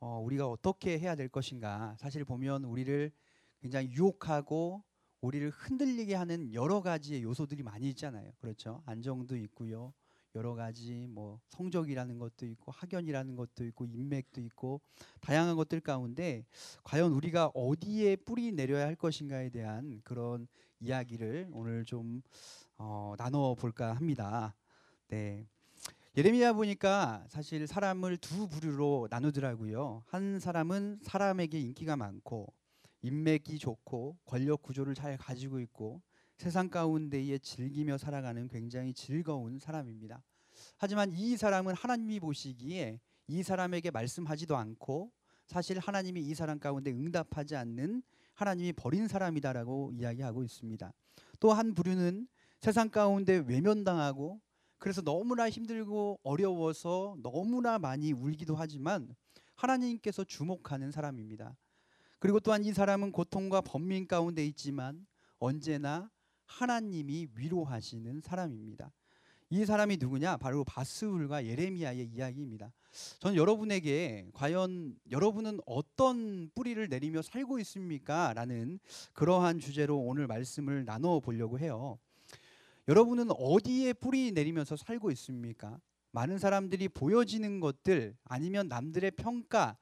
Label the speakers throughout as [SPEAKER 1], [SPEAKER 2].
[SPEAKER 1] 우리가 어떻게 해야 될 것인가. 사실 보면 우리를 굉장히 유혹하고 우리를 흔들리게 하는 여러 가지의 요소들이 많이 있잖아요. 그렇죠? 안정도 있고요. 여러 가지 뭐 성적이라는 것도 있고 학연이라는 것도 있고 인맥도 있고 다양한 것들 가운데 과연 우리가 어디에 뿌리 내려야 할 것인가에 대한 그런 이야기를 오늘 좀 나눠 볼까 합니다. 네. 예레미야 보니까 사실 사람을 두 부류로 나누더라고요. 한 사람은 사람에게 인기가 많고 인맥이 좋고 권력 구조를 잘 가지고 있고 세상 가운데에 즐기며 살아가는 굉장히 즐거운 사람입니다. 하지만 이 사람은 하나님이 보시기에 이 사람에게 말씀하지도 않고 사실 하나님이 이 사람 가운데 응답하지 않는 하나님이 버린 사람이다라고 이야기하고 있습니다. 또 한 부류는 세상 가운데 외면당하고 그래서 너무나 힘들고 어려워서 너무나 많이 울기도 하지만 하나님께서 주목하는 사람입니다. 그리고 또한 이 사람은 고통과 번민 가운데 있지만 언제나 하나님이 위로하시는 사람입니다. 이 사람이 누구냐? 바로 바스울과 예레미야의 이야기입니다. 저는 여러분에게 과연 여러분은 어떤 뿌리를 내리며 살고 있습니까? 라는 그러한 주제로 오늘 말씀을 나눠 보려고 해요. 여러분은 어디에 뿌리 내리면서 살고 있습니까? 많은 사람들이 보여지는 것들 아니면 남들의 평가,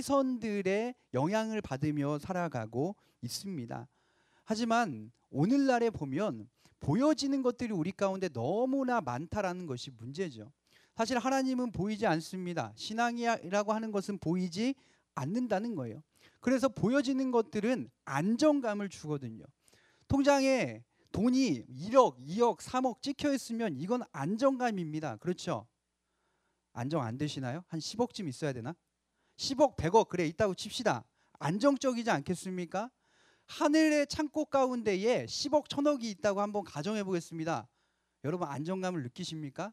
[SPEAKER 1] 시선들의 영향을 받으며 살아가고 있습니다. 하지만 오늘날에 보면 보여지는 것들이 우리 가운데 너무나 많다라는 것이 문제죠. 사실 하나님은 보이지 않습니다. 신앙이라고 하는 것은 보이지 않는다는 거예요. 그래서 보여지는 것들은 안정감을 주거든요. 통장에 돈이 1억, 2억, 3억 찍혀 있으면 이건 안정감입니다. 그렇죠? 안정 안 되시나요? 한 10억쯤 있어야 되나? 10억, 100억 그래 있다고 칩시다. 안정적이지 않겠습니까? 하늘의 창고 가운데에 10억, 1000억이 있다고 한번 가정해 보겠습니다. 여러분 안정감을 느끼십니까?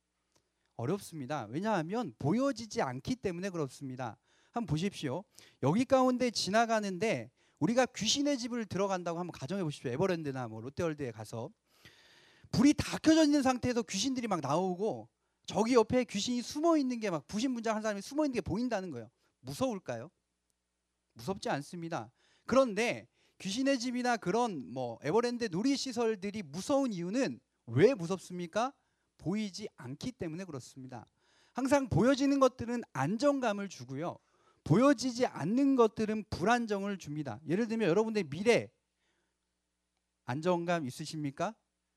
[SPEAKER 1] 어렵습니다. 왜냐하면 보여지지 않기 때문에 그렇습니다. 한번 보십시오. 여기 가운데 지나가는데 우리가 귀신의 집을 들어간다고 한번 가정해 보십시오. 에버랜드나 뭐 롯데월드에 가서 불이 다 켜져 있는 상태에서 귀신들이 막 나오고 저기 옆에 귀신이 숨어 있는 게 막 부신분장한 사람이 숨어 있는 게 보인다는 거예요. 무서울까요? 무섭지 않습니다. 그런데 귀신의 집이나 그런 뭐 에버랜드 놀이시설들이 무서운 이유는 왜 무섭습니까? 보이지 않기 때문에 그렇습니다. 항상 보여지는 것들은 안정감을 주고요. 보여지지 않는 것들은 불안정을 줍니다. 예를 들면 여러분의 미래 안정감 있으십니까?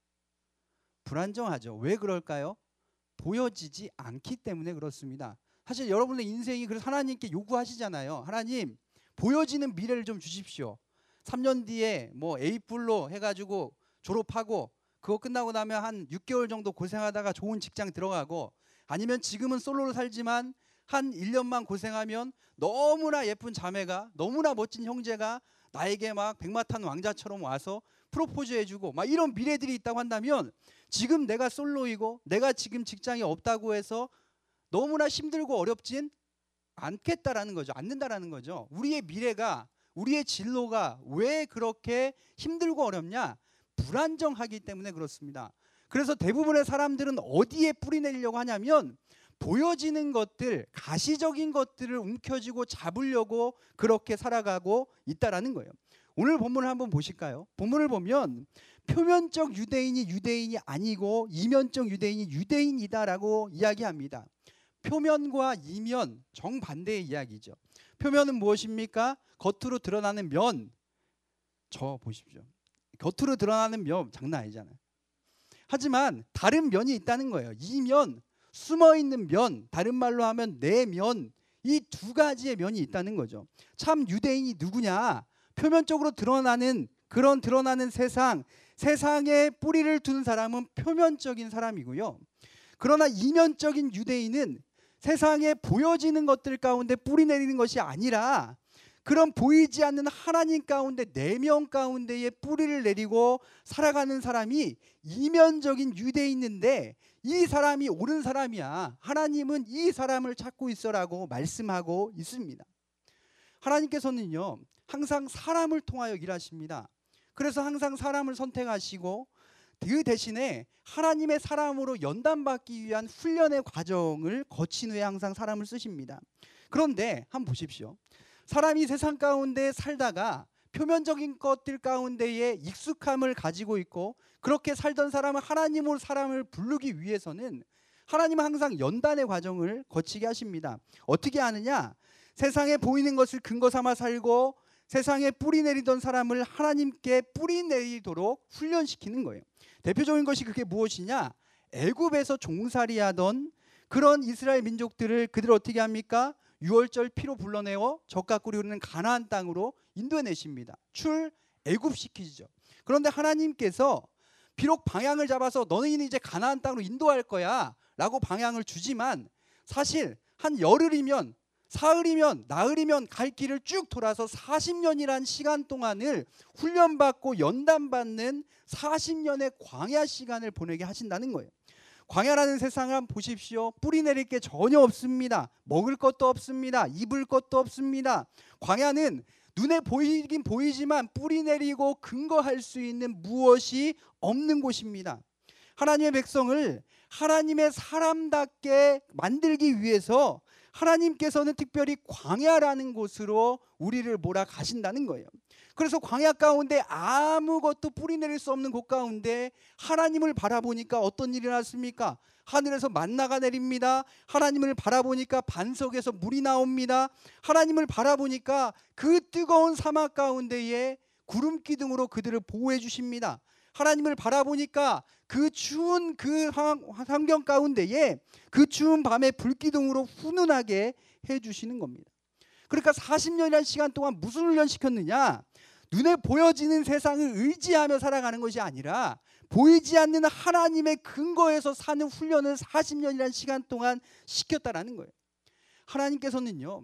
[SPEAKER 1] 불안정하죠. 왜 그럴까요? 보여지지 않기 때문에 그렇습니다. 사실 여러분의 인생이 그래서 하나님께 요구하시잖아요. 하나님 보여지는 미래를 좀 주십시오. 3년 뒤에 뭐 A뿔로 해가지고 졸업하고 그거 끝나고 나면 한 6개월 정도 고생하다가 좋은 직장 들어가고 아니면 지금은 솔로로 살지만 한 1년만 고생하면 너무나 예쁜 자매가 너무나 멋진 형제가 나에게 막 백마탄 왕자처럼 와서 프로포즈 해주고 막 이런 미래들이 있다고 한다면 지금 내가 솔로이고 내가 지금 직장이 없다고 해서 너무나 힘들고 어렵진 않겠다라는 거죠. 않는다라는 거죠. 우리의 미래가 우리의 진로가 왜 그렇게 힘들고 어렵냐? 불안정하기 때문에 그렇습니다. 그래서 대부분의 사람들은 어디에 뿌리 내리려고 하냐면 보여지는 것들, 가시적인 것들을 움켜쥐고 잡으려고 그렇게 살아가고 있다라는 거예요. 오늘 본문을 한번 보실까요? 본문을 보면 표면적 유대인이 유대인이 아니고 이면적 유대인이 유대인이다라고 이야기합니다. 표면과 이면 정반대의 이야기죠. 표면은 무엇입니까? 겉으로 드러나는 면. 저 보십시오. 겉으로 드러나는 면 장난 아니잖아요. 하지만 다른 면이 있다는 거예요. 이면, 숨어있는 면, 다른 말로 하면 내면, 이 두 가지의 면이 있다는 거죠. 참 유대인이 누구냐? 표면적으로 드러나는 그런 드러나는 세상에 뿌리를 둔 사람은 표면적인 사람이고요. 그러나 이면적인 유대인은 세상에 보여지는 것들 가운데 뿌리 내리는 것이 아니라 그런 보이지 않는 하나님 가운데 내면 가운데에 뿌리를 내리고 살아가는 사람이 이면적인 유대인인데 이 사람이 옳은 사람이야. 하나님은 이 사람을 찾고 있어라고 말씀하고 있습니다. 하나님께서는요 항상 사람을 통하여 일하십니다. 그래서 항상 사람을 선택하시고 그 대신에 하나님의 사람으로 연단받기 위한 훈련의 과정을 거친 후에 항상 사람을 쓰십니다. 그런데 한번 보십시오. 사람이 세상 가운데 살다가 표면적인 것들 가운데에 익숙함을 가지고 있고 그렇게 살던 사람은 하나님으로 사람을 부르기 위해서는 하나님은 항상 연단의 과정을 거치게 하십니다. 어떻게 하느냐? 세상에 보이는 것을 근거 삼아 살고 세상에 뿌리 내리던 사람을 하나님께 뿌리 내리도록 훈련시키는 거예요. 대표적인 것이 그게 무엇이냐? 애굽에서 종살이하던 그런 이스라엘 민족들을 그들 어떻게 합니까? 유월절 피로 불러내어 젖과 꿀이 흐르는 가나안 땅으로 인도해내십니다. 애굽시키죠. 그런데 하나님께서 비록 방향을 잡아서 너희는 이제 가나안 땅으로 인도할 거야 라고 방향을 주지만 사실 한 열흘이면 사흘이면 나흘이면 갈 길을 쭉 돌아서 40년이란 시간 동안을 훈련받고 연단받는 40년의 광야 시간을 보내게 하신다는 거예요. 광야라는 세상을 한번 보십시오. 뿌리 내릴 게 전혀 없습니다. 먹을 것도 없습니다. 입을 것도 없습니다. 광야는 눈에 보이긴 보이지만 뿌리 내리고 근거할 수 있는 무엇이 없는 곳입니다. 하나님의 백성을 하나님의 사람답게 만들기 위해서 하나님께서는 특별히 광야라는 곳으로 우리를 몰아가신다는 거예요. 그래서 광야 가운데 아무것도 뿌리 내릴 수 없는 곳 가운데 하나님을 바라보니까 어떤 일이 났습니까? 하늘에서 만나가 내립니다. 하나님을 바라보니까 반석에서 물이 나옵니다. 하나님을 바라보니까 그 뜨거운 사막 가운데에 구름 기둥으로 그들을 보호해 주십니다. 하나님을 바라보니까 그 추운 그 환경 가운데에 그 추운 밤에 불기둥으로 훈훈하게 해주시는 겁니다. 그러니까 40년이라는 시간 동안 무슨 훈련 시켰느냐? 눈에 보여지는 세상을 의지하며 살아가는 것이 아니라 보이지 않는 하나님의 근거에서 사는 훈련을 40년이라는 시간 동안 시켰다라는 거예요. 하나님께서는요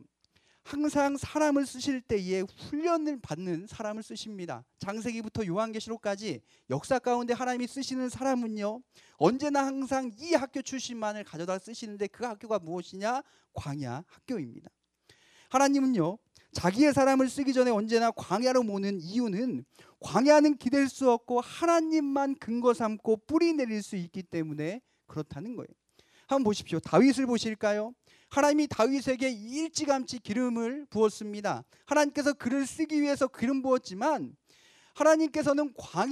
[SPEAKER 1] 항상 사람을 쓰실 때에 훈련을 받는 사람을 쓰십니다. 창세기부터 요한계시록까지 역사 가운데 하나님이 쓰시는 사람은요 언제나 항상 이 학교 출신만을 가져다 쓰시는데 그 학교가 무엇이냐? 광야 학교입니다. 하나님은요 자기의 사람을 쓰기 전에 언제나 광야로 모는 이유는 광야는 기댈 수 없고 하나님만 근거 삼고 뿌리 내릴 수 있기 때문에 그렇다는 거예요. 한번 보십시오. 다윗을 보실까요? 하나님이 다윗에게 일찌감치 기름을 부었습니다. 하나님께서 그를 쓰기 위해서 기름 부었지만 하나님께서는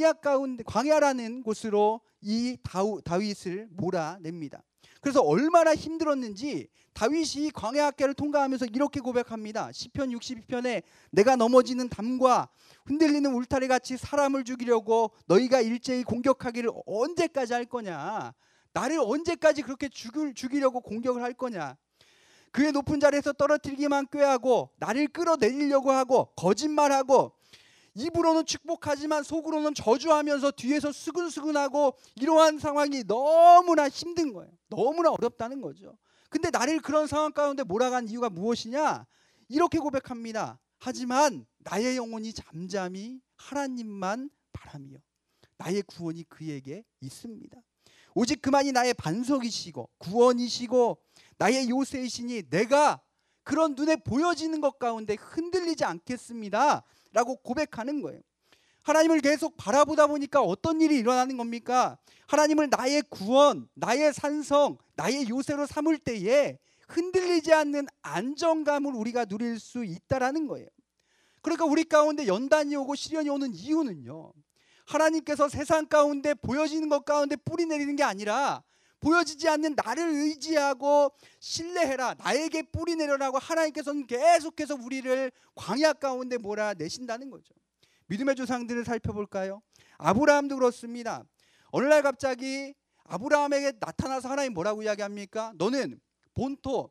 [SPEAKER 1] 광야라는 곳으로 이 다윗을 몰아냅니다. 그래서 얼마나 힘들었는지 다윗이 광야길을 통과하면서 이렇게 고백합니다. 시편 62편에 내가 넘어지는 담과 흔들리는 울타리 같이 사람을 죽이려고 너희가 일제히 공격하기를 언제까지 할 거냐? 나를 언제까지 그렇게 죽이려고 공격을 할 거냐? 그의 높은 자리에서 떨어뜨리기만 꾀하고 나를 끌어내리려고 하고 거짓말하고 입으로는 축복하지만 속으로는 저주하면서 뒤에서 수근수근하고 이러한 상황이 너무나 힘든 거예요. 너무나 어렵다는 거죠. 근데 나를 그런 상황 가운데 몰아간 이유가 무엇이냐? 이렇게 고백합니다. 하지만 나의 영혼이 잠잠히 하나님만 바라며 나의 구원이 그에게 있습니다. 오직 그만이 나의 반석이시고 구원이시고 나의 요새이시니 내가 그런 눈에 보여지는 것 가운데 흔들리지 않겠습니다 라고 고백하는 거예요. 하나님을 계속 바라보다 보니까 어떤 일이 일어나는 겁니까? 하나님을 나의 구원, 나의 산성, 나의 요새로 삼을 때에 흔들리지 않는 안정감을 우리가 누릴 수 있다라는 거예요. 그러니까 우리 가운데 연단이 오고 시련이 오는 이유는요 하나님께서 세상 가운데 보여지는 것 가운데 뿌리 내리는 게 아니라 보여지지 않는 나를 의지하고 신뢰해라, 나에게 뿌리 내려라고 하나님께서는 계속해서 우리를 광야 가운데 몰아내신다는 거죠. 믿음의 조상들을 살펴볼까요? 아브라함도 그렇습니다. 어느 날 갑자기 아브라함에게 나타나서 하나님 뭐라고 이야기합니까? 너는 본토,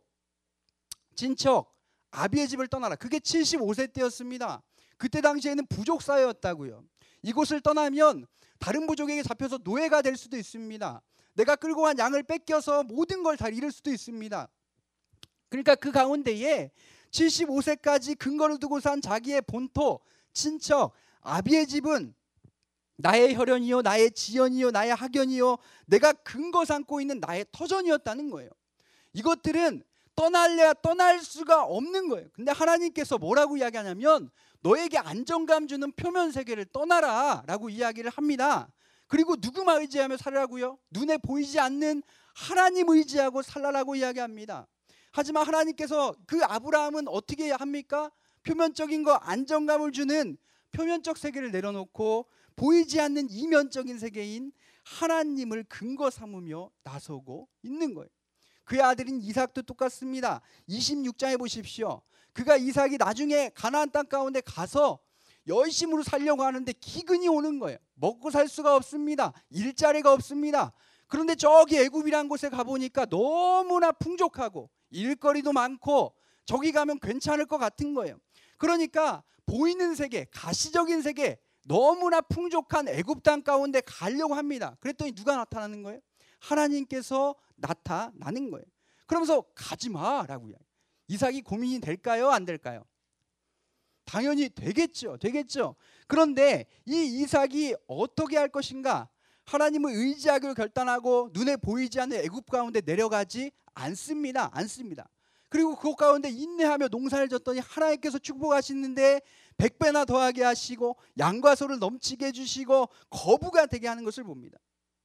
[SPEAKER 1] 친척, 아비의 집을 떠나라. 그게 75세 때였습니다. 그때 당시에는 부족 사회였다고요. 이곳을 떠나면 다른 부족에게 잡혀서 노예가 될 수도 있습니다. 내가 끌고 간 양을 뺏겨서 모든 걸 다 잃을 수도 있습니다. 그러니까 그 가운데에 75세까지 근거를 두고 산 자기의 본토, 친척, 아비의 집은 나의 혈연이요, 나의 지연이요, 나의 학연이요, 내가 근거 삼고 있는 나의 터전이었다는 거예요. 이것들은 떠날래야 떠날 수가 없는 거예요. 근데 하나님께서 뭐라고 이야기하냐면 너에게 안정감 주는 표면 세계를 떠나라 라고 이야기를 합니다. 그리고 누구만 의지하며 살라고요? 눈에 보이지 않는 하나님 의지하고 살라라고 이야기합니다. 하지만 하나님께서 그 아브라함은 어떻게 합니까? 표면적인 거 안정감을 주는 표면적 세계를 내려놓고 보이지 않는 이면적인 세계인 하나님을 근거 삼으며 나서고 있는 거예요. 그의 아들인 이삭도 똑같습니다. 26장에 보십시오. 그가 이삭이 나중에 가나안 땅 가운데 가서 열심으로 살려고 하는데 기근이 오는 거예요. 먹고 살 수가 없습니다. 일자리가 없습니다. 그런데 저기 애굽이라는 곳에 가보니까 너무나 풍족하고 일거리도 많고 저기 가면 괜찮을 것 같은 거예요. 그러니까 보이는 세계, 가시적인 세계, 너무나 풍족한 애굽 땅 가운데 가려고 합니다. 그랬더니 누가 나타나는 거예요? 하나님께서 나타나는 거예요. 그러면서 가지마라고 이야기해요. 이삭이 고민이 될까요? 안 될까요? 당연히 되겠죠. 그런데 이 이삭이 어떻게 할 것인가? 하나님을 의지하기로 결단하고 눈에 보이지 않는 애굽 가운데 내려가지 않습니다. 그리고 그곳 가운데 인내하며 농사를 졌더니 하나님께서 축복하시는데 100배나 더하게 하시고 양과 소를 넘치게 해주시고 거부가 되게 하는 것을 봅니다.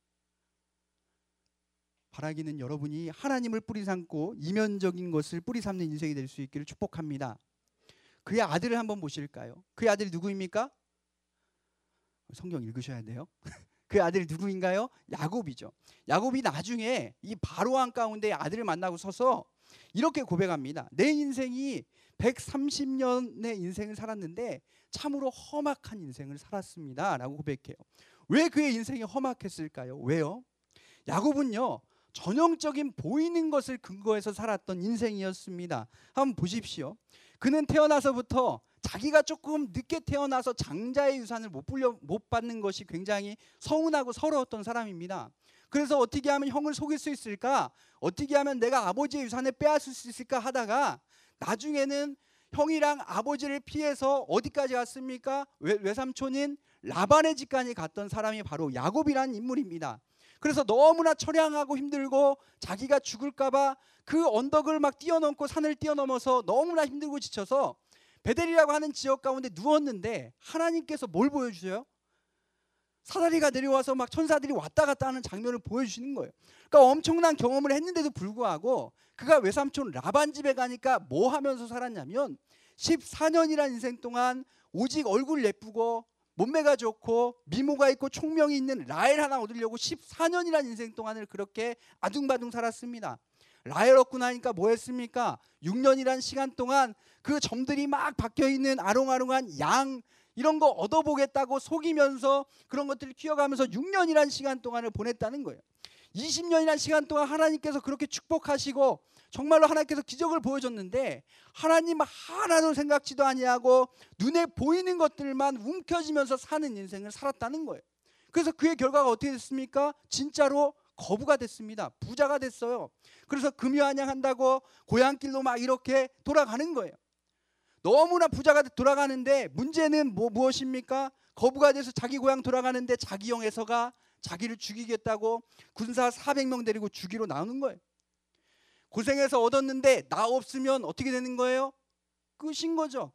[SPEAKER 1] 바라기는 여러분이 하나님을 뿌리 삼고 이면적인 것을 뿌리 삼는 인생이 될 수 있기를 축복합니다. 그의 아들을 한번 보실까요? 그의 아들이 누구입니까? 성경 읽으셔야 돼요. 그 아들이 누구인가요? 야곱이죠. 야곱이 나중에 이 바로왕 가운데 아들을 만나고 서서 이렇게 고백합니다. 내 인생이 130년의 인생을 살았는데 참으로 험악한 인생을 살았습니다 라고 고백해요. 왜 그의 인생이 험악했을까요? 왜요? 야곱은요 전형적인 보이는 것을 근거해서 살았던 인생이었습니다. 한번 보십시오. 그는 태어나서부터 자기가 조금 늦게 태어나서 장자의 유산을 못 받는 것이 굉장히 서운하고 서러웠던 사람입니다. 그래서 어떻게 하면 형을 속일 수 있을까? 어떻게 하면 내가 아버지의 유산을 빼앗을 수 있을까 하다가 나중에는 형이랑 아버지를 피해서 어디까지 갔습니까? 외삼촌인 라반의 집까지 갔던 사람이 바로 야곱이라는 인물입니다. 그래서 너무나 처량하고 힘들고 자기가 죽을까봐 그 언덕을 막 뛰어넘고 산을 뛰어넘어서 너무나 힘들고 지쳐서 베델이라고 하는 지역 가운데 누웠는데 하나님께서 뭘 보여주세요? 사다리가 내려와서 막 천사들이 왔다 갔다 하는 장면을 보여주시는 거예요. 그러니까 엄청난 경험을 했는데도 불구하고 그가 외삼촌 라반 집에 가니까 뭐 하면서 살았냐면 14년이라는 인생 동안 오직 얼굴 예쁘고 몸매가 좋고 미모가 있고 총명이 있는 라헬 하나 얻으려고 14년이라는 인생 동안을 그렇게 아둥바둥 살았습니다. 라헬 얻고 나니까 뭐 했습니까? 6년이라는 시간 동안 그 점들이 막 박혀있는 아롱아롱한 양 이런 거 얻어보겠다고 속이면서 그런 것들을 키워가면서 6년이라는 시간 동안을 보냈다는 거예요. 20년이라는 시간 동안 하나님께서 그렇게 축복하시고 정말로 하나님께서 기적을 보여줬는데 하나님 하나도 생각지도 아니하고 눈에 보이는 것들만 움켜쥐면서 사는 인생을 살았다는 거예요. 그래서 그의 결과가 어떻게 됐습니까? 진짜로 거부가 됐습니다. 부자가 됐어요. 그래서 금유한양한다고 고향길로 막 이렇게 돌아가는 거예요. 너무나 부자가 돌아가는데 문제는 무엇입니까? 거부가 돼서 자기 고향 돌아가는데 자기 형 에서가 자기를 죽이겠다고 군사 400명 데리고 죽이러 나오는 거예요. 고생해서 얻었는데 나 없으면 어떻게 되는 거예요? 끝인 거죠.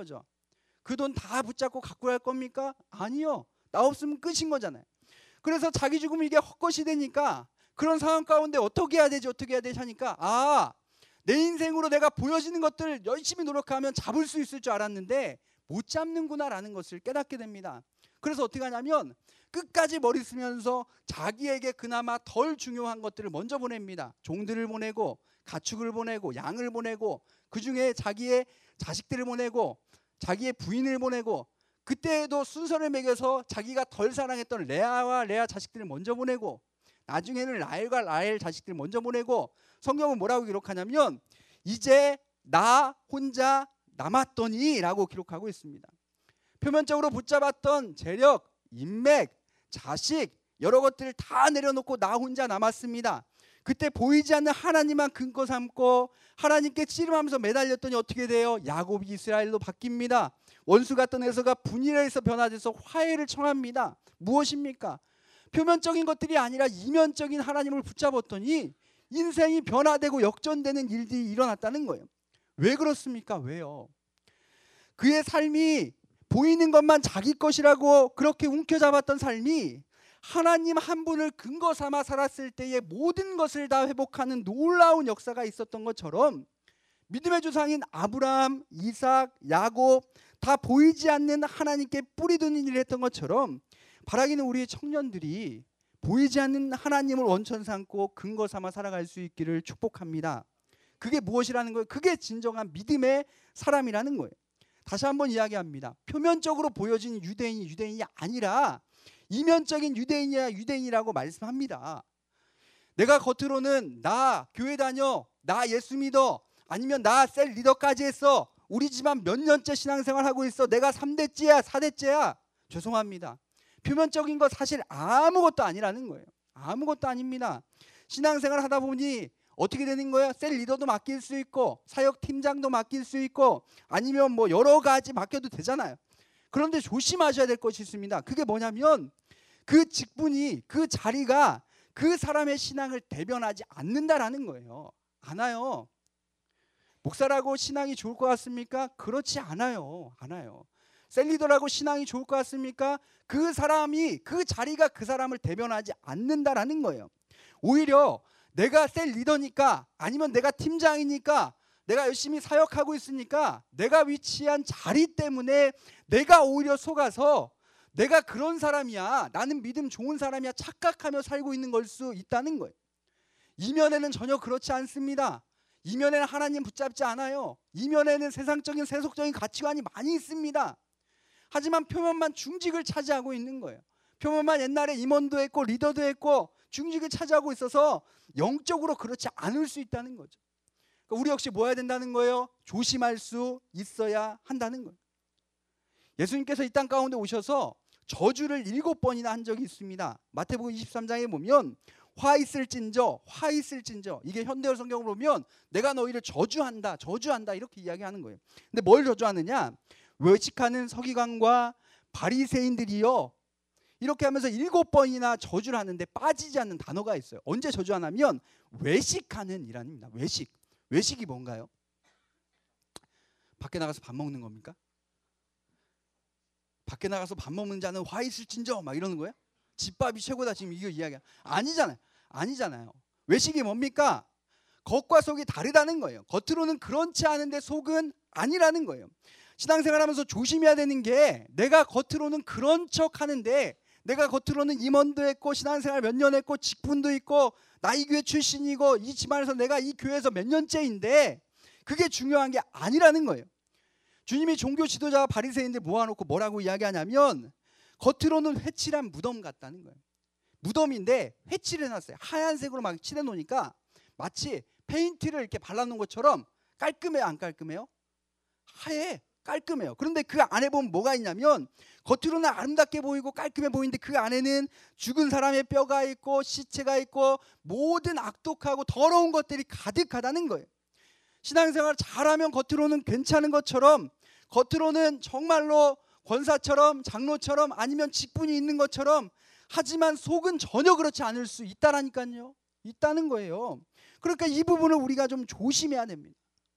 [SPEAKER 1] 그 돈 다 붙잡고 갖고 갈 겁니까? 아니요. 나 없으면 끝인 거잖아요. 그래서 자기 죽으면 이게 헛것이 되니까 그런 상황 가운데 어떻게 해야 되지 하니까 내 인생으로 내가 보여지는 것들 열심히 노력하면 잡을 수 있을 줄 알았는데 못 잡는구나라는 것을 깨닫게 됩니다. 그래서 어떻게 하냐면 끝까지 머리 쓰면서 자기에게 그나마 덜 중요한 것들을 먼저 보냅니다. 종들을 보내고 가축을 보내고 양을 보내고 그중에 자기의 자식들을 보내고 자기의 부인을 보내고 그때에도 순서를 매겨서 자기가 덜 사랑했던 레아와 레아 자식들을 먼저 보내고 나중에는 라헬과 라헬 자식들을 먼저 보내고 성경은 뭐라고 기록하냐면 이제 나 혼자 남았더니 라고 기록하고 있습니다. 표면적으로 붙잡았던 재력, 인맥, 자식 여러 것들을 다 내려놓고 나 혼자 남았습니다. 그때 보이지 않는 하나님만 근거 삼고 하나님께 씨름하면서 매달렸더니 어떻게 돼요? 야곱이 이스라엘로 바뀝니다. 원수 같던 에서가 분열해서 변화돼서 화해를 청합니다. 무엇입니까? 표면적인 것들이 아니라 이면적인 하나님을 붙잡았더니 인생이 변화되고 역전되는 일들이 일어났다는 거예요. 왜 그렇습니까? 왜요? 그의 삶이 보이는 것만 자기 것이라고 그렇게 움켜잡았던 삶이 하나님 한 분을 근거 삼아 살았을 때에 모든 것을 다 회복하는 놀라운 역사가 있었던 것처럼 믿음의 조상인 아브라함, 이삭, 야곱 다 보이지 않는 하나님께 뿌리 두는 일을 했던 것처럼 바라기는 우리의 청년들이 보이지 않는 하나님을 원천 삼고 근거 삼아 살아갈 수 있기를 축복합니다. 그게 무엇이라는 거예요? 그게 진정한 믿음의 사람이라는 거예요. 다시 한번 이야기합니다. 표면적으로 보여진 유대인이 아니라 이면적인 유대인이야 유대인이라고 말씀합니다. 내가 겉으로는 나 교회 다녀, 나 예수 믿어, 아니면 나 셀 리더까지 했어, 우리 집안 몇 년째 신앙생활 하고 있어, 내가 3대째야 4대째야. 죄송합니다. 표면적인 거 사실 아무것도 아니라는 거예요. 아무것도 아닙니다. 신앙생활 하다 보니 어떻게 되는 거예요? 셀 리더도 맡길 수 있고 사역 팀장도 맡길 수 있고 아니면 뭐 여러 가지 맡겨도 되잖아요. 그런데 조심하셔야 될 것이 있습니다. 그게 뭐냐면 그 직분이, 그 자리가 그 사람의 신앙을 대변하지 않는다라는 거예요. 않아요. 목사라고 신앙이 좋을 것 같습니까? 그렇지 않아요. 셀리더라고 신앙이 좋을 것 같습니까? 그 사람이, 그 자리가 그 사람을 대변하지 않는다라는 거예요. 오히려 내가 셀 리더니까, 아니면 내가 팀장이니까, 내가 열심히 사역하고 있으니까 내가 위치한 자리 때문에 내가 오히려 속아서 내가 그런 사람이야, 나는 믿음 좋은 사람이야 착각하며 살고 있는 걸 수 있다는 거예요. 이면에는 전혀 그렇지 않습니다. 이면에는 하나님 붙잡지 않아요. 이면에는 세상적인 세속적인 가치관이 많이 있습니다. 하지만 표면만 중직을 차지하고 있는 거예요. 표면만 옛날에 임원도 했고 리더도 했고 중직을 차지하고 있어서 영적으로 그렇지 않을 수 있다는 거죠. 그러니까 우리 역시 뭐 해야 된다는 거예요? 조심할 수 있어야 한다는 거예요. 예수님께서 이 땅 가운데 오셔서 저주를 7번이나 한 적이 있습니다. 마태복음 23장에 보면 화 있을진저 이게 현대어 성경을 보면 내가 너희를 저주한다 이렇게 이야기하는 거예요. 근데 뭘 저주하느냐? 외식하는 서기관과 바리새인들이요, 이렇게 하면서 7번이나 저주를 하는데 빠지지 않는 단어가 있어요. 언제 저주하냐면 외식하는 이란입니다. 외식이 뭔가요? 밖에 나가서 밥 먹는 겁니까? 밖에 나가서 밥 먹는 자는 화 있을진저 막 이러는 거예요? 집밥이 최고다 지금 이거 이야기야? 아니잖아요. 외식이 뭡니까? 겉과 속이 다르다는 거예요. 겉으로는 그렇지 않은데 속은 아니라는 거예요. 신앙생활하면서 조심해야 되는 게, 내가 겉으로는 그런 척 하는데, 내가 겉으로는 임원도 했고 신앙생활 몇 년 했고 직분도 있고 나 이 교회 출신이고 이 집안에서 내가 이 교회에서 몇 년째인데 그게 중요한 게 아니라는 거예요. 주님이 종교 지도자와 바리새인들 모아놓고 뭐라고 이야기하냐면 겉으로는 회칠한 무덤 같다는 거예요. 무덤인데 회칠을 해놨어요. 하얀색으로 막 칠해놓으니까 마치 페인트를 이렇게 발라놓은 것처럼 깔끔해요, 안 깔끔해요? 하얘, 깔끔해요. 그런데 그 안에 보면 뭐가 있냐면 겉으로는 아름답게 보이고 깔끔해 보이는데 그 안에는 죽은 사람의 뼈가 있고 시체가 있고 모든 악독하고 더러운 것들이 가득하다는 거예요. 신앙생활 잘하면 겉으로는 괜찮은 것처럼, 겉으로는 정말로 권사처럼 장로처럼 아니면 직분이 있는 것처럼, 하지만 속은 전혀 그렇지 않을 수 있다라니까요. 있다는 거예요. 그러니까 이 부분을 우리가 좀 조심해야 됩니다.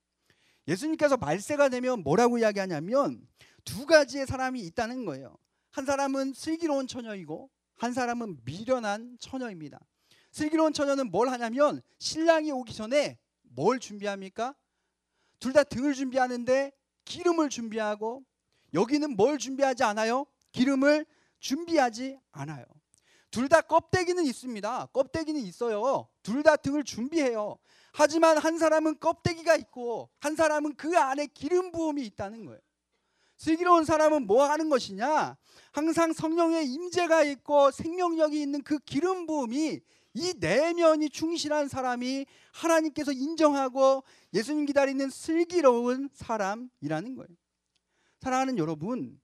[SPEAKER 1] 예수님께서 말세가 되면 뭐라고 이야기하냐면 두 가지의 사람이 있다는 거예요. 한 사람은 슬기로운 처녀이고 한 사람은 미련한 처녀입니다. 슬기로운 처녀는 뭘 하냐면 신랑이 오기 전에 뭘 준비합니까? 둘 다 등을 준비하는데 기름을 준비하고, 여기는 뭘 준비하지 않아요? 기름을 준비하지 않아요. 둘 다 껍데기는 있습니다. 껍데기는 있어요. 둘 다 등을 준비해요. 하지만 한 사람은 껍데기가 있고 한 사람은 그 안에 기름 부음이 있다는 거예요. 슬기로운 사람은 뭐 하는 것이냐? 항상 성령의 임재가 있고 생명력이 있는 그 기름 부음이, 이 내면이 충실한 사람이 하나님께서 인정하고 예수님 기다리는 슬기로운 사람이라는 거예요. 사랑하는 여러분,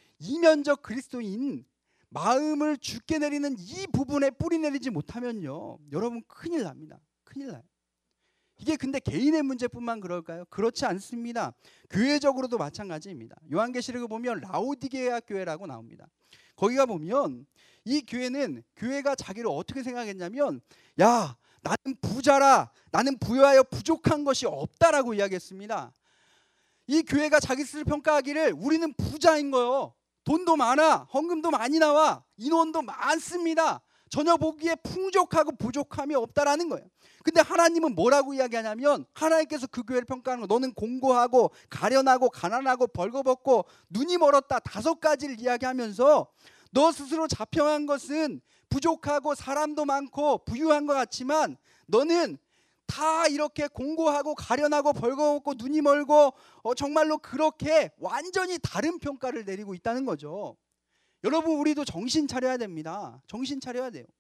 [SPEAKER 1] 이면적 그리스도인 마음을 죽게 내리는 이 부분에 뿌리 내리지 못하면요, 여러분 큰일 납니다. 큰일 나요. 이게 근데 개인의 문제뿐만 그럴까요? 그렇지 않습니다. 교회적으로도 마찬가지입니다. 요한계시록을 보면 라오디게아 교회라고 나옵니다. 거기가 보면 이 교회는, 교회가 자기를 어떻게 생각했냐면, 야, 나는 부자라, 나는 부여하여 부족한 것이 없다라고 이야기했습니다. 이 교회가 자기 스스로 평가하기를 우리는 부자인 거예요. 돈도 많아, 헌금도 많이 나와, 인원도 많습니다. 전혀 보기에 풍족하고 부족함이 없다라는 거예요. 근데 하나님은 뭐라고 이야기하냐면, 하나님께서 그 교회를 평가하는 거, 너는 공고하고 가련하고 가난하고 벌거벗고 눈이 멀었다, 5가지를 이야기하면서 너 스스로 자평한 것은 부족하고 사람도 많고 부유한 것 같지만 너는 다 이렇게 공고하고 가련하고 벌거벗고 눈이 멀고 정말로 그렇게 완전히 다른 평가를 내리고 있다는 거죠. 여러분, 우리도 정신 차려야 됩니다. 정신 차려야 돼요.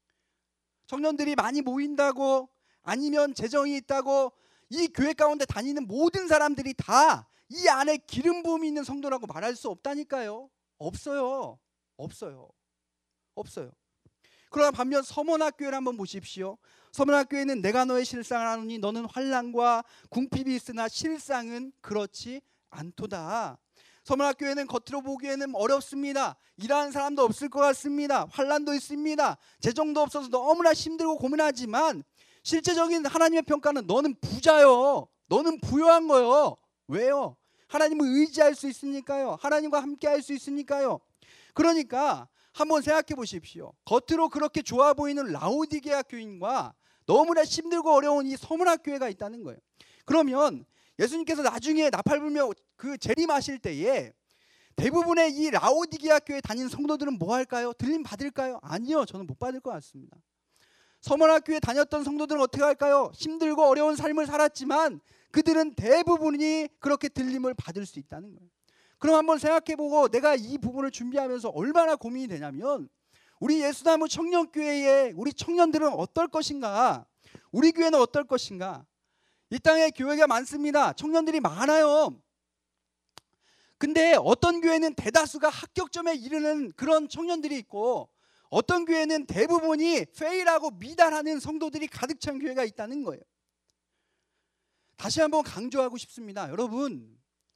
[SPEAKER 1] 청년들이 많이 모인다고, 아니면 재정이 있다고 이 교회 가운데 다니는 모든 사람들이 다 이 안에 기름 부음이 있는 성도라고 말할 수 없다니까요. 없어요. 없어요. 없어요. 그러나 반면 서문학교회를 한번 보십시오. 서문학교회는 내가 너의 실상을 아노니 너는 환난과 궁핍이 있으나 실상은 그렇지 않도다. 서문학교회는 겉으로 보기에는 어렵습니다. 일하는 사람도 없을 것 같습니다. 환난도 있습니다. 재정도 없어서 너무나 힘들고 고민하지만 실제적인 하나님의 평가는 너는 부자요, 너는 부유한 거요. 왜요? 하나님을 의지할 수 있으니까요. 하나님과 함께 할 수 있으니까요. 그러니까 한번 생각해 보십시오. 겉으로 그렇게 좋아 보이는 라오디게아 교인과 너무나 힘들고 어려운 이 서문학교회가 있다는 거예요. 그러면 예수님께서 나중에 나팔불며 그 재림하실 때에 대부분의 이 라오디게아 교회 다니는 성도들은 뭐 할까요? 들림 받을까요? 아니요, 저는 못 받을 것 같습니다. 서문학교에 다녔던 성도들은 어떻게 할까요? 힘들고 어려운 삶을 살았지만 그들은 대부분이 그렇게 들림을 받을 수 있다는 거예요. 그럼 한번 생각해보고, 내가 이 부분을 준비하면서 얼마나 고민이 되냐면, 우리 예수나무 청년교회에 우리 청년들은 어떨 것인가, 우리 교회는 어떨 것인가. 이 땅에 교회가 많습니다. 청년들이 많아요. 근데 어떤 교회는 대다수가 합격점에 이르는 그런 청년들이 있고, 어떤 교회는 대부분이 페일하고 미달하는 성도들이 가득 찬 교회가 있다는 거예요. 다시 한번 강조하고 싶습니다. 여러분,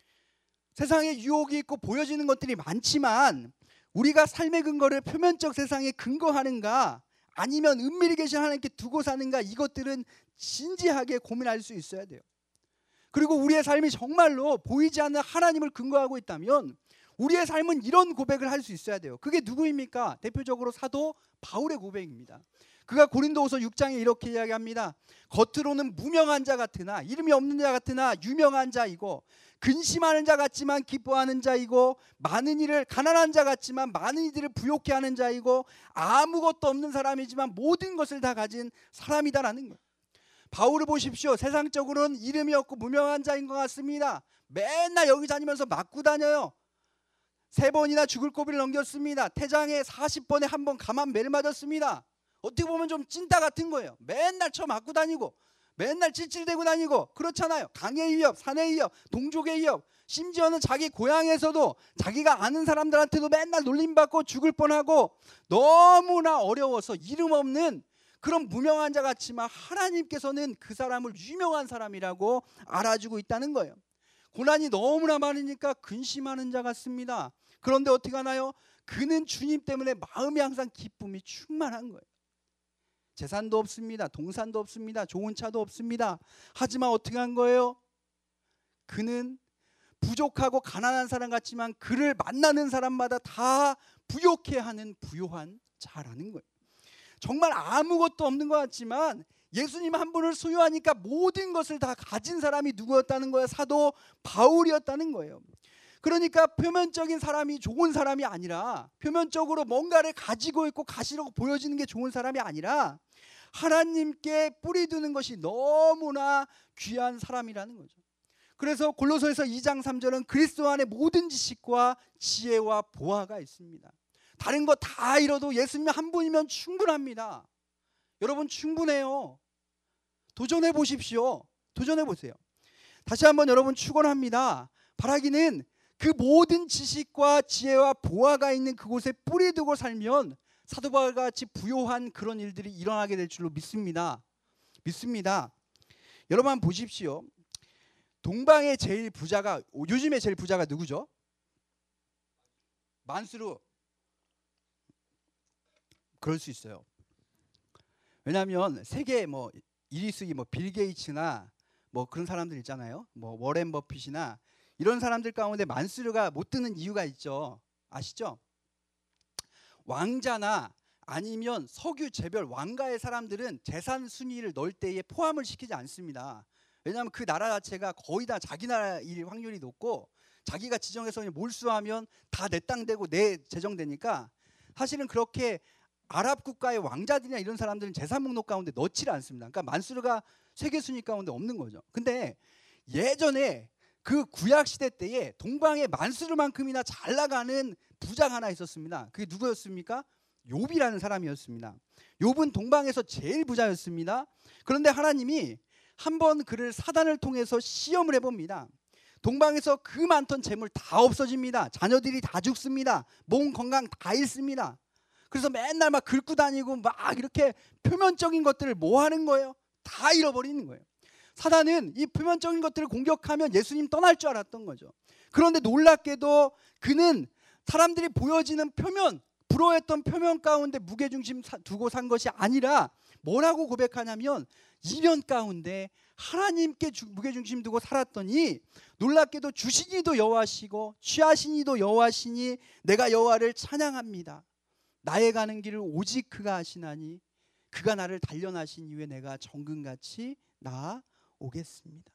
[SPEAKER 1] 세상에 유혹이 있고 보여지는 것들이 많지만 우리가 삶의 근거를 표면적 세상에 근거하는가, 아니면 은밀히 계신 하나님께 두고 사는가, 이것들은 진지하게 고민할 수 있어야 돼요. 그리고 우리의 삶이 정말로 보이지 않는 하나님을 근거하고 있다면 우리의 삶은 이런 고백을 할 수 있어야 돼요. 그게 누구입니까? 대표적으로 사도 바울의 고백입니다. 그가 고린도후서 6장에 이렇게 이야기합니다. 겉으로는 무명한 자 같으나, 이름이 없는 자 같으나 유명한 자이고, 근심하는 자 같지만 기뻐하는 자이고, 많은 일을 가난한 자 같지만 많은 이들을 부욕케 하는 자이고, 아무것도 없는 사람이지만 모든 것을 다 가진 사람이다라는 거예요. 바울을 보십시오. 세상적으로는 이름이 없고 무명한 자인 것 같습니다. 맨날 여기 다니면서 맞고 다녀요. 3번이나 죽을 고비를 넘겼습니다. 태장에 40번에 한 번 가만 매를 맞았습니다. 어떻게 보면 좀 찐따 같은 거예요. 맨날 쳐 맞고 다니고, 맨날 찔찔대고 다니고, 그렇잖아요. 강의 위협, 사내 위협, 동족의 위협, 심지어는 자기 고향에서도 자기가 아는 사람들한테도 맨날 놀림받고 죽을 뻔하고, 너무나 어려워서 이름 없는 그런 무명한 자 같지만 하나님께서는 그 사람을 유명한 사람이라고 알아주고 있다는 거예요. 고난이 너무나 많으니까 근심하는 자 같습니다. 그런데 어떻게 하나요? 그는 주님 때문에 마음이 항상 기쁨이 충만한 거예요. 재산도 없습니다. 동산도 없습니다. 좋은 차도 없습니다. 하지만 어떻게 한 거예요? 그는 부족하고 가난한 사람 같지만 그를 만나는 사람마다 다 부욕해 하는 부요한 자라는 거예요. 정말 아무것도 없는 것 같지만 예수님 한 분을 소유하니까 모든 것을 다 가진 사람이 누구였다는 거예요? 사도 바울이었다는 거예요. 그러니까 표면적인 사람이 좋은 사람이 아니라, 표면적으로 뭔가를 가지고 있고 가시려고 보여지는 게 좋은 사람이 아니라, 하나님께 뿌리 두는 것이 너무나 귀한 사람이라는 거죠. 그래서 골로새서 2장 3절은 그리스도 안에 모든 지식과 지혜와 보화가 있습니다. 다른 거 다 잃어도 예수님 한 분이면 충분합니다. 여러분, 충분해요. 도전해 보십시오. 도전해 보세요. 다시 한번 여러분 축원합니다. 바라기는 그 모든 지식과 지혜와 보화가 있는 그곳에 뿌리 두고 살면 사도 바울과 같이 부요한 그런 일들이 일어나게 될 줄로 믿습니다. 여러분 한번 보십시오. 동방의 제일 부자가, 요즘에 제일 부자가 누구죠? 만수르. 그럴 수 있어요. 왜냐하면 세계 1위 수기 빌 게이츠나 그런 사람들 있잖아요. 워렌 버핏이나 이런 사람들 가운데 만수르가 못 드는 이유가 있죠. 아시죠? 왕자나 아니면 석유 재벌 왕가의 사람들은 재산 순위를 넣을 때에 포함을 시키지 않습니다. 왜냐하면 그 나라 자체가 거의 다 자기 나라일 확률이 높고 자기가 지정해서 몰수하면 다 내 땅 되고 내 재정 되니까 사실은 그렇게 아랍 국가의 왕자들이나 이런 사람들은 재산 목록 가운데 넣지를 않습니다. 그러니까 만수르가 세계 순위 가운데 없는 거죠. 근데 예전에 그 구약 시대 때에 동방의 만수르만큼이나 잘 나가는 부자가 하나 있었습니다. 그게 누구였습니까? 욥이라는 사람이었습니다. 욥은 동방에서 제일 부자였습니다. 그런데 하나님이 한번 그를 사단을 통해서 시험을 해봅니다. 동방에서 그 많던 재물 다 없어집니다. 자녀들이 다 죽습니다. 몸 건강 다 잃습니다. 그래서 맨날 막 긁고 다니고 막 이렇게 표면적인 것들을 뭐 하는 거예요? 다 잃어버리는 거예요. 사단은 이 표면적인 것들을 공격하면 예수님 떠날 줄 알았던 거죠. 그런데 놀랍게도 그는 사람들이 보여지는 표면, 부러워했던 표면 가운데 무게중심 두고 산 것이 아니라 뭐라고 고백하냐면 이면 가운데 하나님께 무게중심 두고 살았더니 놀랍게도 주시니도 여호와시고 취하시니도 여호와시니 내가 여호와를 찬양합니다. 나의 가는 길을 오직 그가 아시나니 그가 나를 단련하신 이후에 내가 정금같이 나아오겠습니다.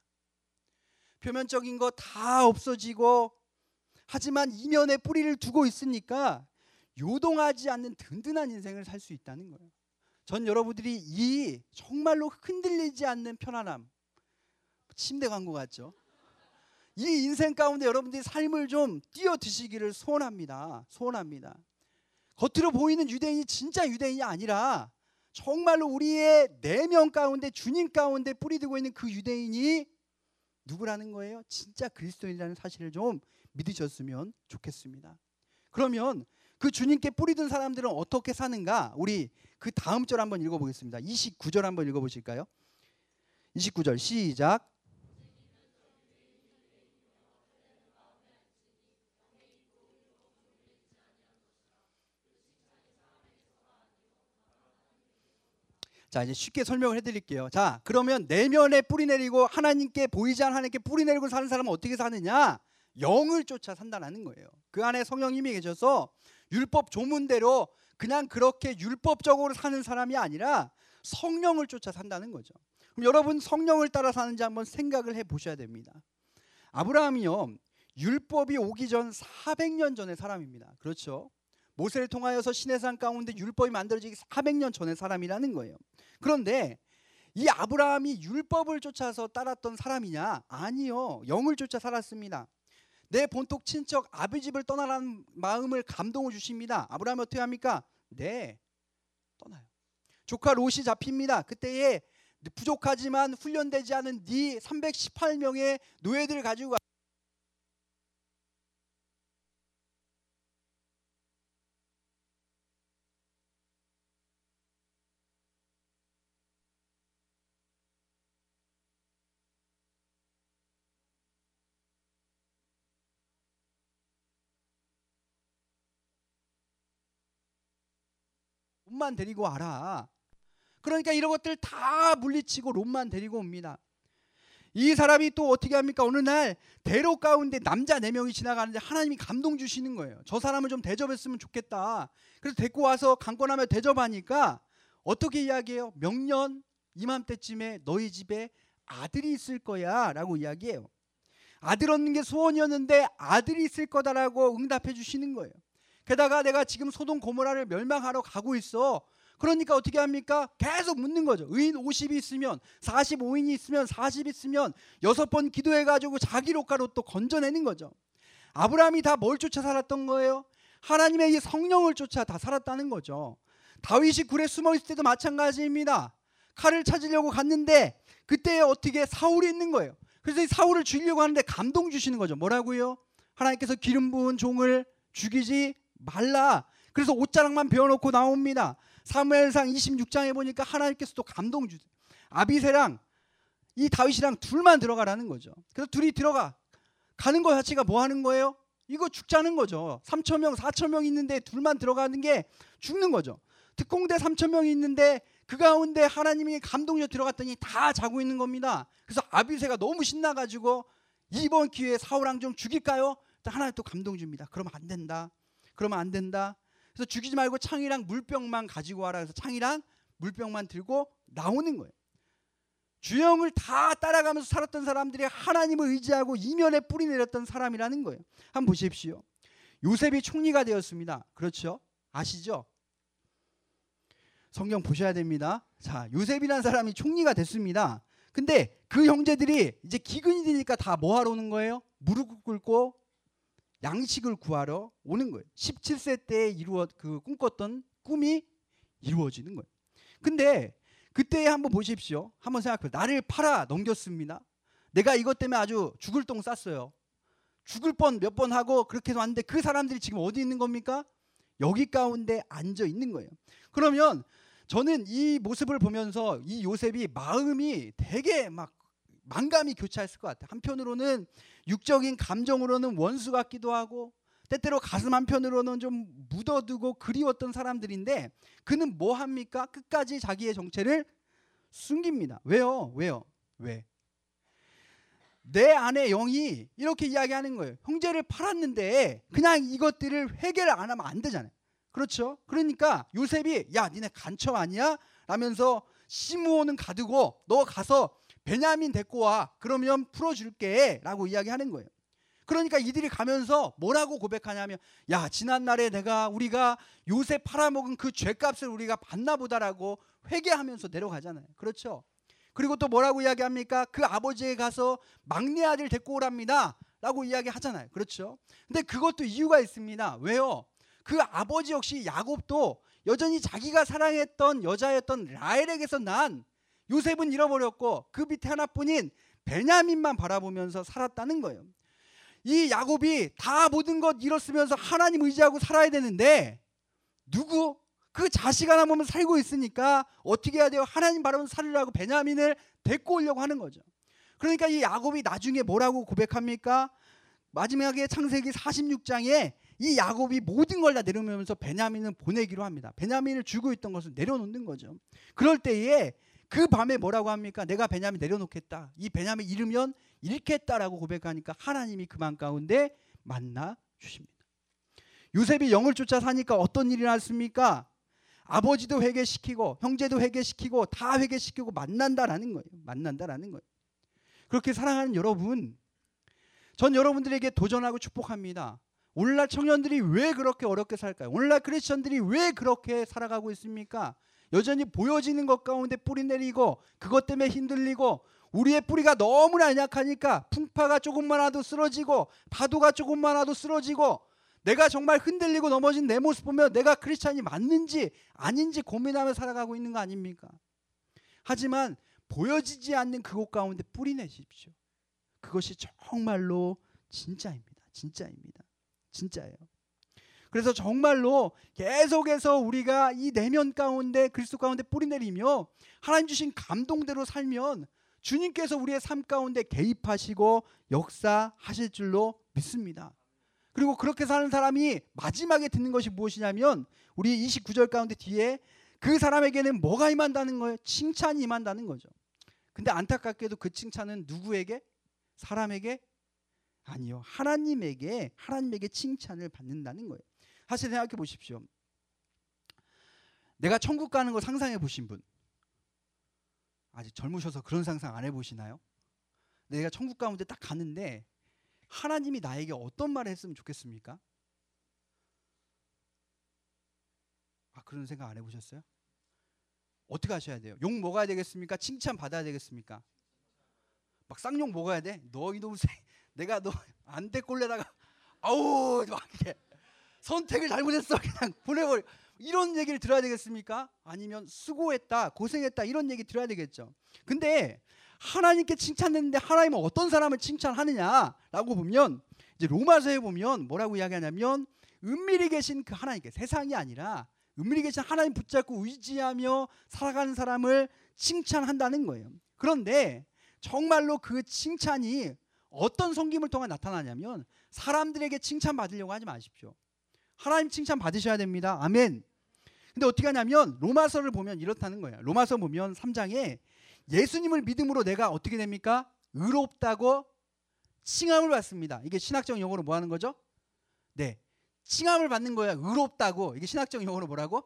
[SPEAKER 1] 표면적인 거 다 없어지고 하지만 이면에 뿌리를 두고 있으니까 요동하지 않는 든든한 인생을 살 수 있다는 거예요. 전 여러분들이 이 정말로 흔들리지 않는 편안함, 침대 광고 같죠? 이 인생 가운데 여러분들이 삶을 좀 뛰어드시기를 소원합니다. 소원합니다. 겉으로 보이는 유대인이 진짜 유대인이 아니라 정말로 우리의 내면 가운데 주님 가운데 뿌리 두고 있는 그 유대인이 누구라는 거예요? 진짜 그리스도인이라는 사실을 좀 믿으셨으면 좋겠습니다. 그러면 그 주님께 뿌리 든 사람들은 어떻게 사는가? 우리 그 다음 절 한번 읽어보겠습니다. 29절 한번 읽어보실까요? 29절 시작. 자, 이제 쉽게 설명을 해드릴게요. 자, 그러면 내면에 뿌리 내리고 하나님께 보이지 않는 하나님께 뿌리 내리고 사는 사람은 어떻게 사느냐? 영을 쫓아 산다는 거예요. 그 안에 성령님이 계셔서 율법 조문대로 그냥 그렇게 율법적으로 사는 사람이 아니라 성령을 쫓아 산다는 거죠. 그럼 여러분 성령을 따라 사는지 한번 생각을 해보셔야 됩니다. 아브라함이요, 율법이 오기 전 400년 전의 사람입니다. 그렇죠? 모세를 통하여서 시내산 가운데 율법이 만들어지기 400년 전의 사람이라는 거예요. 그런데 이 아브라함이 율법을 쫓아서 따랐던 사람이냐? 아니요, 영을 쫓아 살았습니다. 내 본토 친척 아비 집을 떠나라는 마음을 감동을 주십니다. 아브라함이 어떻게 합니까? 네, 떠나요. 조카 롯이 잡힙니다. 그때에 부족하지만 훈련되지 않은 네 318명의 노예들을 가지고 롯만 데리고 와라. 그러니까 이런 것들 다 물리치고 롯만 데리고 옵니다. 이 사람이 또 어떻게 합니까? 어느 날 대로 가운데 남자 4명이 지나가는데 하나님이 감동 주시는 거예요. 저 사람을 좀 대접했으면 좋겠다. 그래서 데리고 와서 강권하며 대접하니까 어떻게 이야기해요? 명년 이맘때쯤에 너희 집에 아들이 있을 거야 라고 이야기해요. 아들 얻는 게 소원이었는데 아들이 있을 거다라고 응답해 주시는 거예요. 게다가 내가 지금 소돔 고모라를 멸망하러 가고 있어. 그러니까 어떻게 합니까? 계속 묻는 거죠. 의인 50이 있으면 45인이 있으면 40이 있으면 6번 기도해가지고 자기 롯가로 또 건져내는 거죠. 아브라함이 다 뭘 쫓아 살았던 거예요? 하나님의 이 성령을 쫓아 다 살았다는 거죠. 다윗이 굴에 숨어 있을 때도 마찬가지입니다. 칼을 찾으려고 갔는데 그때 어떻게 사울이 있는 거예요. 그래서 이 사울을 죽이려고 하는데 감동 주시는 거죠. 뭐라고요? 하나님께서 기름 부은 종을 죽이지 말라. 그래서 옷자락만 베어놓고 나옵니다. 사무엘상 26장에 보니까 하나님께서 또 감동 주세요. 아비새랑 이 다윗이랑 둘만 들어가라는 거죠. 그래서 둘이 가는 거 자체가 뭐 하는 거예요? 이거 죽자는 거죠. 3,000명 4,000명 있는데 둘만 들어가는 게 죽는 거죠. 특공대 3,000명이 있는데 그 가운데 하나님이 감동이 들어갔더니 다 자고 있는 겁니다. 그래서 아비새가 너무 신나가지고 이번 기회에 사울 왕 좀 죽일까요? 하나님 또 감동 줍니다. 그러면 안 된다. 그러면 안 된다. 그래서 죽이지 말고 창이랑 물병만 가지고 와라. 그래서 창이랑 물병만 들고 나오는 거예요. 주영을 다 따라가면서 살았던 사람들이 하나님을 의지하고 이면에 뿌리 내렸던 사람이라는 거예요. 한번 보십시오. 요셉이 총리가 되었습니다. 그렇죠? 아시죠? 성경 보셔야 됩니다. 자, 요셉이라는 사람이 총리가 됐습니다. 근데 그 형제들이 이제 기근이 되니까 다 뭐 하러 오는 거예요? 무릎 꿇고 양식을 구하러 오는 거예요. 17세 때 꿈꿨던 꿈이 이루어지는 거예요. 근데 그때 한번 보십시오. 한번 생각해요. 나를 팔아 넘겼습니다. 내가 이것 때문에 아주 죽을 똥 쌌어요. 죽을 뻔 몇 번 하고 그렇게 해서 왔는데 그 사람들이 지금 어디 있는 겁니까? 여기 가운데 앉아 있는 거예요. 그러면 저는 이 모습을 보면서 이 요셉이 마음이 되게 막 만감이 교차했을 것 같아요. 한편으로는 육적인 감정으로는 원수 같기도 하고 때때로 가슴 한편으로는 좀 묻어두고 그리웠던 사람들인데 그는 뭐 합니까? 끝까지 자기의 정체를 숨깁니다. 왜요? 왜? 내 안에 영이 이렇게 이야기하는 거예요. 형제를 팔았는데 그냥 이것들을 회개를 안 하면 안 되잖아요. 그렇죠? 그러니까 요셉이 야 니네 간첩 아니야? 라면서 시므온은 가두고 너 가서 베냐민 데리고 와. 그러면 풀어줄게 라고 이야기하는 거예요. 그러니까 이들이 가면서 뭐라고 고백하냐면 야 지난날에 우리가 요셉 팔아먹은 그 죄값을 우리가 받나 보다라고 회개하면서 내려가잖아요. 그렇죠? 그리고 또 뭐라고 이야기합니까? 그 아버지에 가서 막내 아들 데리고 오랍니다 라고 이야기하잖아요. 그렇죠? 근데 그것도 이유가 있습니다. 왜요? 그 아버지 역시 야곱도 여전히 자기가 사랑했던 여자였던 라헬에게서 난 요셉은 잃어버렸고 그 밑에 하나뿐인 베냐민만 바라보면서 살았다는 거예요. 이 야곱이 다 모든 것 잃었으면서 하나님 의지하고 살아야 되는데 누구? 그 자식 하나 보면 살고 있으니까 어떻게 해야 돼요? 하나님 바라보면서 살으려고 베냐민을 데리고 오려고 하는 거죠. 그러니까 이 야곱이 나중에 뭐라고 고백합니까? 마지막에 창세기 46장에 이 야곱이 모든 걸 다 내려놓으면서 베냐민을 보내기로 합니다. 베냐민을 쥐고 있던 것을 내려놓는 거죠. 그럴 때에 그 밤에 뭐라고 합니까? 내가 베냐민 내려놓겠다. 이 베냐민 잃으면 잃겠다라고 고백하니까 하나님이 그 맘 가운데 만나 주십니다. 요셉이 영을 쫓아 사니까 어떤 일이 났습니까? 아버지도 회개시키고 형제도 회개시키고 다 회개시키고 만난다라는 거예요. 만난다라는 거예요. 그렇게 사랑하는 여러분, 전 여러분들에게 도전하고 축복합니다. 오늘날 청년들이 왜 그렇게 어렵게 살까요? 오늘날 크리스천들이 왜 그렇게 살아가고 있습니까? 여전히 보여지는 것 가운데 뿌리 내리고 그것 때문에 흔들리고 우리의 뿌리가 너무나 연약하니까 풍파가 조금만 와도 쓰러지고 파도가 조금만 와도 쓰러지고 내가 정말 흔들리고 넘어진 내 모습 보면 내가 크리스찬이 맞는지 아닌지 고민하며 살아가고 있는 거 아닙니까? 하지만 보여지지 않는 그곳 가운데 뿌리 내십시오. 그것이 정말로 진짜입니다. 진짜입니다. 진짜예요. 그래서 정말로 계속해서 우리가 이 내면 가운데 그리스도 가운데 뿌리 내리며 하나님 주신 감동대로 살면 주님께서 우리의 삶 가운데 개입하시고 역사하실 줄로 믿습니다. 그리고 그렇게 사는 사람이 마지막에 듣는 것이 무엇이냐면 우리 29절 가운데 뒤에 그 사람에게는 뭐가 임한다는 거예요? 칭찬이 임한다는 거죠. 근데 안타깝게도 그 칭찬은 누구에게? 사람에게? 아니요. 하나님에게 칭찬을 받는다는 거예요. 사실 생각해 보십시오. 내가 천국 가는 거 상상해 보신 분? 아직 젊으셔서 그런 상상 안 해보시나요? 내가 천국 가운데 딱 가는데 하나님이 나에게 어떤 말을 했으면 좋겠습니까? 그런 생각 안 해보셨어요? 어떻게 하셔야 돼요? 욕 먹어야 되겠습니까? 칭찬 받아야 되겠습니까? 막 쌍욕 먹어야 돼? 너 이놈 내가 너 안 될 꼴레다가 아우 막 이렇게 선택을 잘못했어 그냥 보내버려 이런 얘기를 들어야 되겠습니까? 아니면 수고했다 고생했다 이런 얘기 들어야 되겠죠. 근데 하나님께 칭찬했는데 하나님은 어떤 사람을 칭찬하느냐라고 보면 이제 로마서에 보면 뭐라고 이야기하냐면 은밀히 계신 그 하나님께 세상이 아니라 은밀히 계신 하나님 붙잡고 의지하며 살아가는 사람을 칭찬한다는 거예요. 그런데 정말로 그 칭찬이 어떤 섬김을 통해 나타나냐면 사람들에게 칭찬 받으려고 하지 마십시오. 하나님 칭찬 받으셔야 됩니다. 아멘. 근데 어떻게 하냐면 로마서를 보면 이렇다는 거예요. 로마서 보면 3장에 예수님을 믿음으로 내가 어떻게 됩니까? 의롭다고 칭함을 받습니다. 이게 신학적 용어로 뭐 하는 거죠? 네, 칭함을 받는 거야. 의롭다고. 이게 신학적 용어로 뭐라고?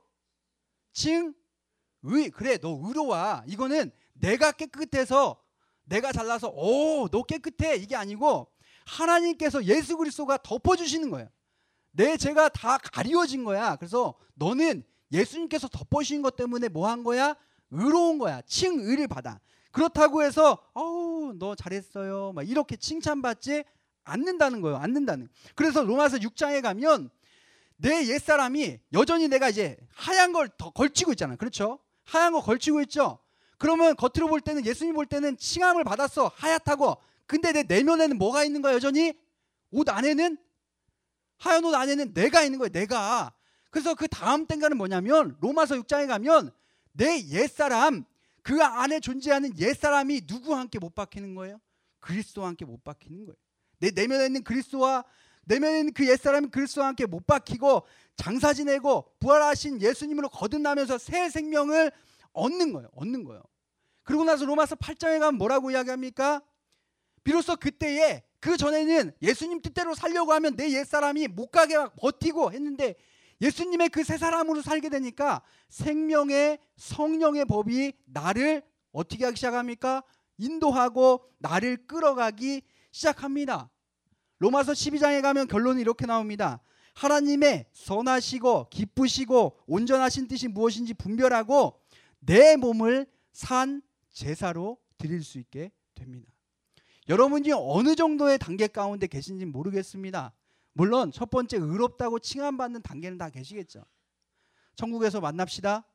[SPEAKER 1] 칭의. 그래, 너 의로워. 이거는 내가 깨끗해서, 내가 잘나서 너 깨끗해, 이게 아니고 하나님께서, 예수 그리스도가 덮어주시는 거예요. 내 죄가 다 가리워진 거야. 그래서 너는 예수님께서 덮어주신 것 때문에 뭐 한 거야? 의로운 거야. 칭의를 받아. 그렇다고 해서 너 잘했어요, 막 이렇게 칭찬받지 않는다는 거예요. 않는다는. 그래서 로마서 6장에 가면 내 옛사람이 여전히, 내가 이제 하얀 걸 더 걸치고 있잖아. 그렇죠? 하얀 거 걸치고 있죠. 그러면 겉으로 볼 때는, 예수님 볼 때는 칭함을 받았어, 하얗다고. 근데 내 내면에는 뭐가 있는 거야? 여전히 옷 안에는, 하얀 옷 안에는 내가 있는 거야. 내가. 그래서 그 다음 땡가는 뭐냐면, 로마서 6장에 가면 내 옛사람, 그 안에 존재하는 옛사람이 누구와 함께 못 박히는 거예요? 그리스도와 함께 못 박히는 거예요. 내 내면에 있는 그리스도와, 내면에 있는 그 옛사람이 그리스도와 함께 못 박히고 장사 지내고 부활하신 예수님으로 거듭나면서 새 생명을 얻는 거예요. 얻는 거예요. 그러고 나서 로마서 8장에 가면 뭐라고 이야기합니까? 비로소 그때에, 그 전에는 예수님 뜻대로 살려고 하면 내 옛사람이 못 가게 막 버티고 했는데, 예수님의 그 새 사람으로 살게 되니까 생명의 성령의 법이 나를 어떻게 하기 시작합니까? 인도하고 나를 끌어가기 시작합니다. 로마서 12장에 가면 결론이 이렇게 나옵니다. 하나님의 선하시고 기쁘시고 온전하신 뜻이 무엇인지 분별하고 내 몸을 산 제사로 드릴 수 있게 됩니다. 여러분이 어느 정도의 단계 가운데 계신지 모르겠습니다. 물론 첫 번째, 의롭다고 칭함받는 단계는 다 계시겠죠. 천국에서 만납시다.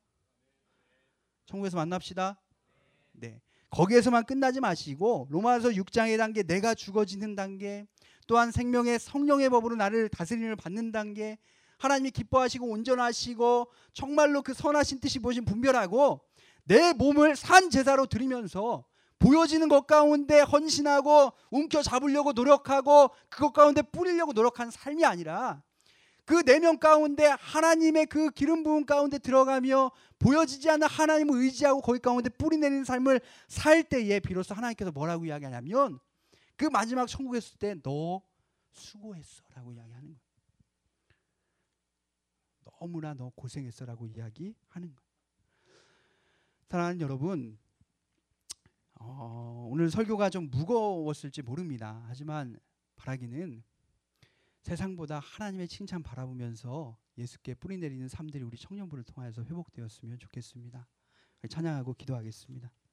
[SPEAKER 1] 천국에서 만납시다. 네. 거기에서만 끝나지 마시고 로마서 6장의 단계, 내가 죽어지는 단계, 또한 생명의 성령의 법으로 나를 다스림을 받는 단계, 하나님이 기뻐하시고 온전하시고 정말로 그 선하신 뜻이 무엇인지 분별하고 내 몸을 산 제사로 드리면서 보여지는 것 가운데 헌신하고 움켜잡으려고 노력하고 그것 가운데 뿌리려고 노력하는 삶이 아니라, 그 내면 가운데 하나님의 그 기름 부음 가운데 들어가며 보여지지 않는 하나님을 의지하고 거기 가운데 뿌리내리는 삶을 살 때에 비로소 하나님께서 뭐라고 이야기하냐면, 그 마지막 천국에 있을 때 너 수고했어 라고 이야기하는 거예요. 너무나 너 고생했어 라고 이야기하는 거예요. 사랑하는 여러분, 오늘 설교가 좀 무거웠을지 모릅니다. 하지만 바라기는 세상보다 하나님의 칭찬 바라보면서 예수께 뿌리내리는 삶들이 우리 청년부를 통하여서 회복되었으면 좋겠습니다. 찬양하고 기도하겠습니다.